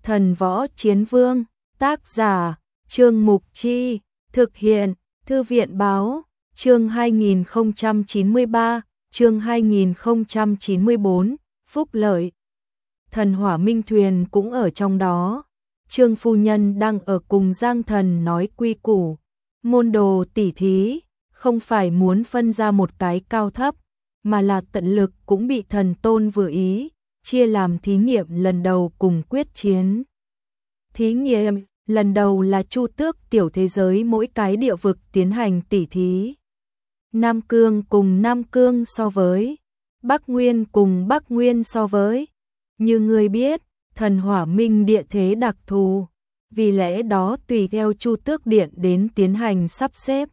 Thần Võ Chiến Vương, tác giả, Trương Mục Chi, thực hiện, Thư viện Báo, chương 2093, chương 2094, phúc lợi. Thần Hỏa Minh Thuyền cũng ở trong đó. Trương phu nhân đang ở cùng Giang Thần nói quy củ, môn đồ tỉ thí, không phải muốn phân ra một cái cao thấp, mà là tận lực cũng bị thần tôn vừa ý, chia làm thí nghiệm lần đầu cùng quyết chiến. Thí nghiệm lần đầu là Chu Tước tiểu thế giới mỗi cái địa vực tiến hành tỉ thí. Nam Cương cùng Nam Cương so với, Bắc Nguyên cùng Bắc Nguyên so với. Như người biết, thần Hỏa Minh địa thế đặc thù, vì lẽ đó tùy theo Chu Tước điện đến tiến hành sắp xếp.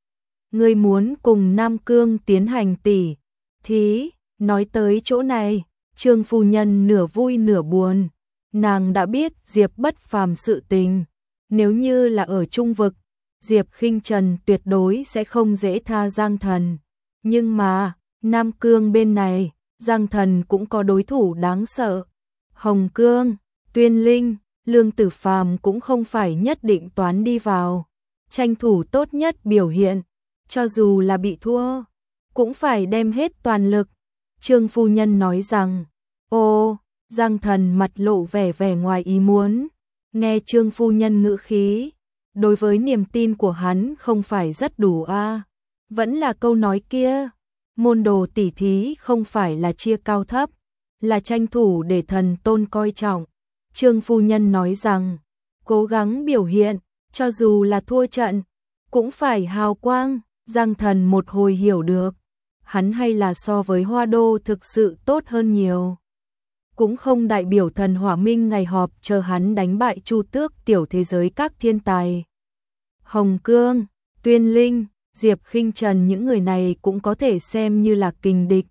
Người muốn cùng Nam Cương tiến hành tỉ thí, nói tới chỗ này, Trương phu nhân nửa vui nửa buồn. Nàng đã biết Diệp Bất Phàm sự tình, nếu như là ở trung vực, Diệp Khinh Trần tuyệt đối sẽ không dễ tha Giang Thần. Nhưng mà, Nam Cương bên này, Giang Thần cũng có đối thủ đáng sợ. Hồng Cương, Tuyên Linh, Lương Tử Phàm cũng không phải nhất định toán đi vào. Tranh thủ tốt nhất biểu hiện, cho dù là bị thua, cũng phải đem hết toàn lực. Trương phu nhân nói rằng, ô, Giang Thần mặt lộ vẻ ngoài ý muốn. Nghe Trương phu nhân ngữ khí, đối với niềm tin của hắn không phải rất đủ a. Vẫn là câu nói kia, môn đồ tỉ thí không phải là chia cao thấp, là tranh thủ để thần tôn coi trọng. Trương phu nhân nói rằng, cố gắng biểu hiện, cho dù là thua trận, cũng phải hào quang. Giang Thần một hồi hiểu được, hắn hay là so với Hoa Đô thực sự tốt hơn nhiều. Cũng không đại biểu thần Hỏa Minh ngày họp chờ hắn đánh bại Chu Tước tiểu thế giới các thiên tài. Hồng Cương, Tuyên Linh, Diệp Khinh Trần những người này cũng có thể xem như là kình địch.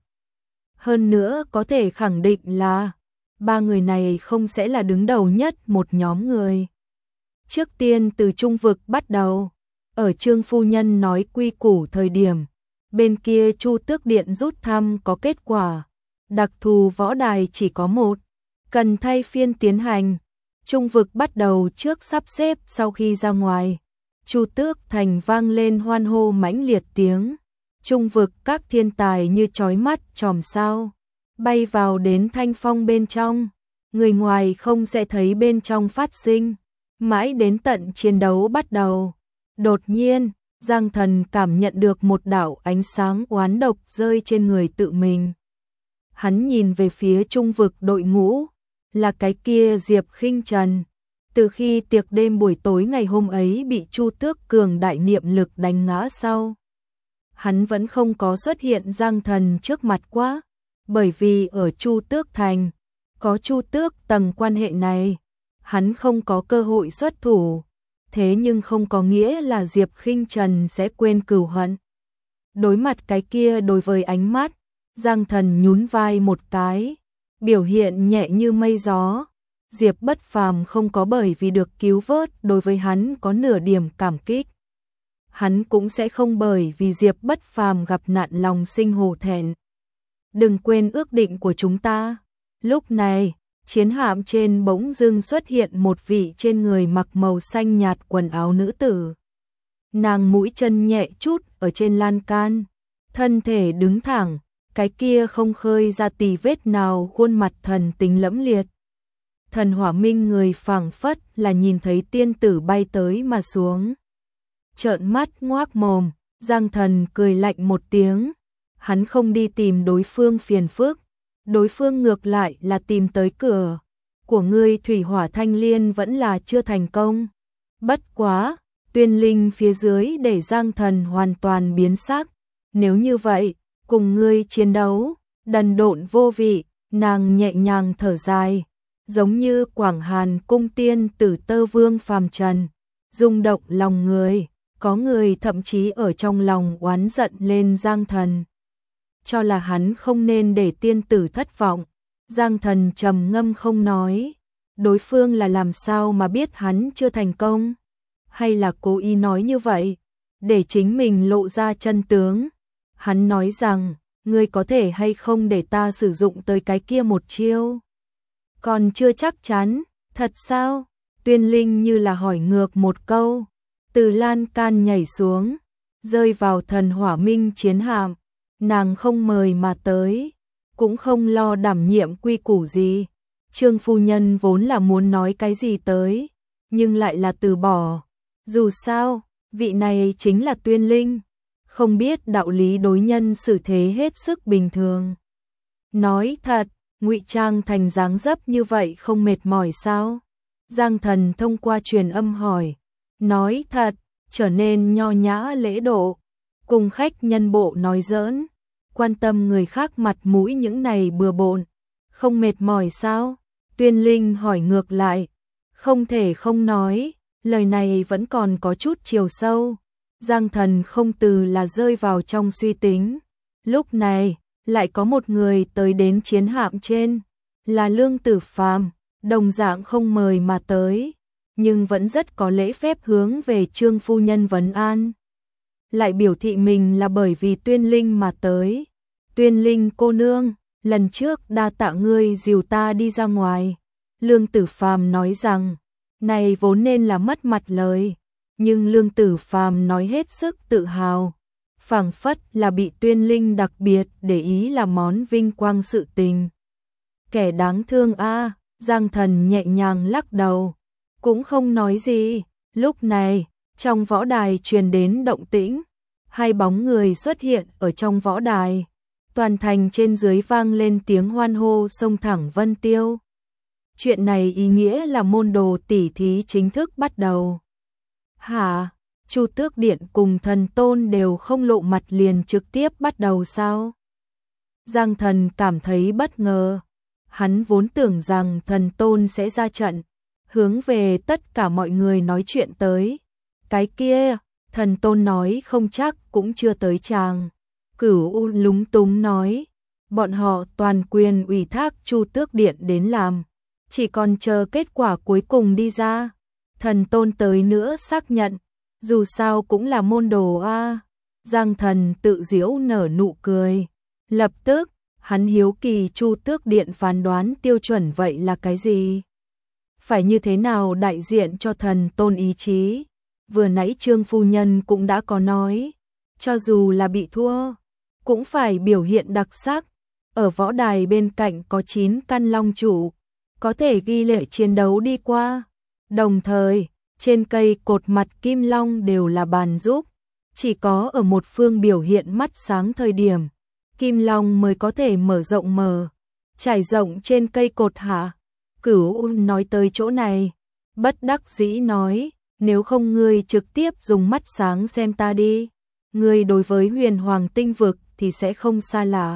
Hơn nữa có thể khẳng định là ba người này không sẽ là đứng đầu nhất một nhóm người. Trước tiên từ trung vực bắt đầu, ở Trương phu nhân nói quy củ thời điểm, bên kia Chu Tước điện rút thăm có kết quả. Đặc thù võ đài chỉ có một, cần thay phiên tiến hành. Trung vực bắt đầu trước sắp xếp sau khi ra ngoài. Chu Tước thành vang lên hoan hô mãnh liệt tiếng. Trung vực các thiên tài như chói mắt chòm sao, bay vào đến thanh phong bên trong. Người ngoài không sẽ thấy bên trong phát sinh. Mãi đến tận chiến đấu bắt đầu. Đột nhiên, Giang Thần cảm nhận được một đạo ánh sáng oán độc rơi trên người tự mình. Hắn nhìn về phía trung vực đội ngũ, là cái kia Diệp Khinh Trần. Từ khi tiệc đêm buổi tối ngày hôm ấy bị Chu Tước cường đại niệm lực đánh ngã sau, hắn vẫn không có xuất hiện Giang Thần trước mặt quá, bởi vì ở Chu Tước thành, có Chu Tước tầng quan hệ này, hắn không có cơ hội xuất thủ. Thế nhưng không có nghĩa là Diệp Khinh Trần sẽ quên cừu hận. Đối mặt cái kia đối với ánh mắt, Giang Thần nhún vai một cái, biểu hiện nhẹ như mây gió. Diệp Bất Phàm không có bởi vì được cứu vớt đối với hắn có nửa điểm cảm kích. Hắn cũng sẽ không bởi vì Diệp Bất Phàm gặp nạn lòng sinh hổ thẹn. Đừng quên ước định của chúng ta. Lúc này, chiến hạm trên bỗng dưng xuất hiện một vị trên người mặc màu xanh nhạt quần áo nữ tử. Nàng mũi chân nhẹ chút ở trên lan can, thân thể đứng thẳng, cái kia không khơi ra tì vết nào khuôn mặt thần tính lẫm liệt. Thần Hỏa Minh người phảng phất là nhìn thấy tiên tử bay tới mà xuống. Trợn mắt ngoác mồm, Giang Thần cười lạnh một tiếng. Hắn không đi tìm đối phương phiền phức, đối phương ngược lại là tìm tới cửa. Của ngươi Thủy Hỏa Thanh Liên vẫn là chưa thành công. Bất quá, Tuyên Linh phía dưới để Giang Thần hoàn toàn biến sắc. Nếu như vậy, cùng ngươi chiến đấu, đần độn vô vị. Nàng nhẹ nhàng thở dài, giống như Quảng Hàn cung tiên tử Tơ Vương phàm trần, rung động lòng người. Có người thậm chí ở trong lòng oán giận lên Giang Thần, cho là hắn không nên để tiên tử thất vọng. Giang Thần trầm ngâm không nói. Đối phương là làm sao mà biết hắn chưa thành công? Hay là cố ý nói như vậy, để chính mình lộ ra chân tướng? Hắn nói rằng, ngươi có thể hay không để ta sử dụng tới cái kia một chiêu? Còn chưa chắc chắn, Thật sao? Tuyên Linh như là hỏi ngược một câu, từ lan can nhảy xuống, rơi vào thần hỏa minh chiến hạm, nàng không mời mà tới, cũng không lo đảm nhiệm quy củ gì. Trương phu nhân vốn là muốn nói cái gì tới, nhưng lại là từ bỏ. Dù sao, vị này chính là Tuyên Linh, không biết đạo lý đối nhân xử thế hết sức bình thường. Nói thật, ngụy trang thành dáng dấp như vậy không mệt mỏi sao? Giang Thần thông qua truyền âm hỏi. Nói thật, trở nên nho nhã lễ độ, cùng khách nhân bộ nói giỡn, quan tâm người khác mặt mũi những này bừa bộn, không mệt mỏi sao? Tuyên Linh hỏi ngược lại. Không thể không nói, lời này vẫn còn có chút chiều sâu. Giang Thần không từ là rơi vào trong suy tính. Lúc này, lại có một người tới đến chiến hạm trên, là Lương Tử Phàm, đồng dạng không mời mà tới, nhưng vẫn rất có lễ phép hướng về Trương phu nhân vấn an. Lại biểu thị mình là bởi vì Tuyên Linh mà tới. Tuyên Linh cô nương, lần trước đa tạ ngươi dìu ta đi ra ngoài. Lương Tử Phàm nói rằng, này vốn nên là mất mặt lời, nhưng Lương Tử Phàm nói hết sức tự hào, phảng phất là bị Tuyên Linh đặc biệt để ý là món vinh quang sự tình. Kẻ đáng thương a. Giang Thần nhẹ nhàng lắc đầu, cũng không nói gì. Lúc này, trong võ đài truyền đến động tĩnh, hai bóng người xuất hiện ở trong võ đài. Toàn thành trên dưới vang lên tiếng hoan hô xông thẳng Vân Tiêu. Chuyện này ý nghĩa là môn đồ tỷ thí chính thức bắt đầu. Hả? Chu Tước Điện cùng Thần Tôn đều không lộ mặt liền trực tiếp bắt đầu sao? Giang Thần cảm thấy bất ngờ. Hắn vốn tưởng rằng Thần Tôn sẽ ra trận, hướng về tất cả mọi người nói chuyện tới. Cái kia, Thần Tôn nói không chắc cũng chưa tới chàng. Cửu U lúng túng nói, bọn họ toàn quyền ủy thác Chu Tước Điện đến làm, chỉ còn chờ kết quả cuối cùng đi ra. Thần Tôn tới nữa xác nhận, dù sao cũng là môn đồ a. Giang Thần tự giễu nở nụ cười. Lập tức, hắn hiếu kỳ Chu Tước Điện phán đoán tiêu chuẩn vậy là cái gì? Phải như thế nào đại diện cho Thần Tôn ý chí? Vừa nãy Trương phu nhân cũng đã có nói, cho dù là bị thua, cũng phải biểu hiện đặc sắc. Ở võ đài bên cạnh có 9 căn long trụ, có thể ghi lệ chiến đấu đi qua. Đồng thời, trên cây cột mặt kim long đều là bàn giúp, chỉ có ở một phương biểu hiện mắt sáng thời điểm, kim long mới có thể mở rộng trải rộng trên cây cột hạ. Cửu nói tới chỗ này, bất đắc dĩ nói, nếu không ngươi trực tiếp dùng mắt sáng xem ta đi, ngươi đối với huyền hoàng tinh vực thì sẽ không xa lạ.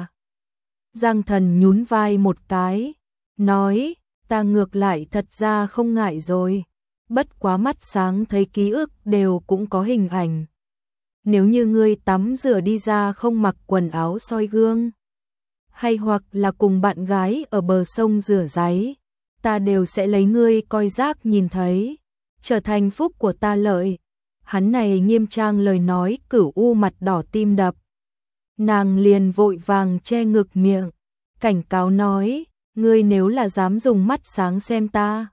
Giang Thần nhún vai một cái, nói, ta ngược lại thật ra không ngại rồi, bất quá mắt sáng thấy ký ức đều cũng có hình ảnh. Nếu như ngươi tắm rửa đi ra không mặc quần áo soi gương, hay hoặc là cùng bạn gái ở bờ sông rửa ráy, ta đều sẽ lấy ngươi coi rác nhìn thấy, trở thành phúc của ta lợi. Hắn này nghiêm trang lời nói, Cửu U mặt đỏ tim đập. Nàng liền vội vàng che ngực miệng, cảnh cáo nói, ngươi nếu là dám dùng mắt sáng xem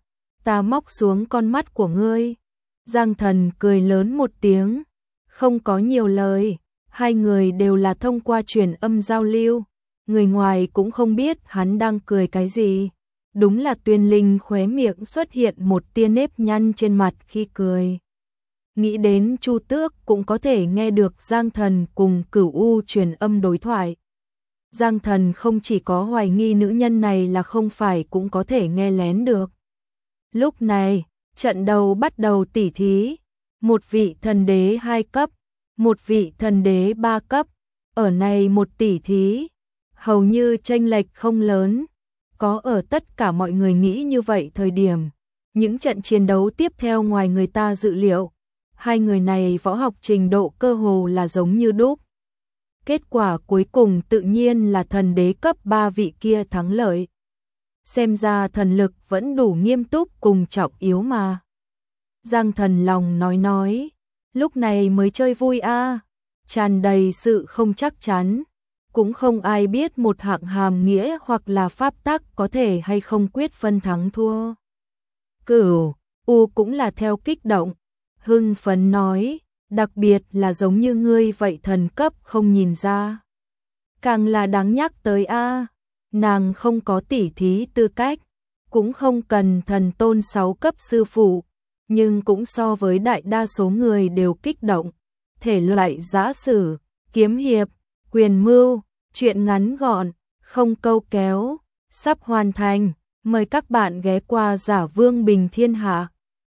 ta móc xuống con mắt của ngươi. Giang Thần cười lớn một tiếng, không có nhiều lời, hai người đều là thông qua truyền âm giao lưu, người ngoài cũng không biết hắn đang cười cái gì. Đúng là Tuyên Linh khóe miệng xuất hiện một tia nếp nhăn trên mặt khi cười. Nghĩ đến Chu Tước cũng có thể nghe được Giang Thần cùng Cửu U truyền âm đối thoại. Giang Thần không chỉ có hoài nghi nữ nhân này là không phải cũng có thể nghe lén được. Lúc này, trận đầu bắt đầu tỉ thí, một vị thần đế 2 cấp, một vị thần đế 3 cấp, ở này một tỉ thí, hầu như chênh lệch không lớn. Có ở tất cả mọi người nghĩ như vậy thời điểm, những trận chiến đấu tiếp theo ngoài người ta dự liệu, hai người này võ học trình độ cơ hồ là giống như đúc. Kết quả cuối cùng tự nhiên là thần đế cấp 3 vị kia thắng lợi. Xem ra thần lực vẫn đủ nghiêm túc cùng trọng yếu mà. Giang Thần lòng nói, lúc này mới chơi vui a, tràn đầy sự không chắc chắn. Cũng không ai biết một hạng hàm nghĩa hoặc là pháp tắc có thể hay không quyết phân thắng thua. Cửu U cũng là theo kích động, hưng phấn nói, đặc biệt là giống như ngươi vậy thần cấp không nhìn ra. Càng là đáng nhắc tới a, nàng không có tỉ thí tư cách, cũng không cần thần tôn 6 cấp sư phụ, nhưng cũng so với đại đa số người đều kích động. Thể loại giã sử, kiếm hiệp, quyền mưu, truyện ngắn gọn, không câu kéo, sắp hoàn thành, mời các bạn ghé qua Giả Vương Bình Thiên Hạ.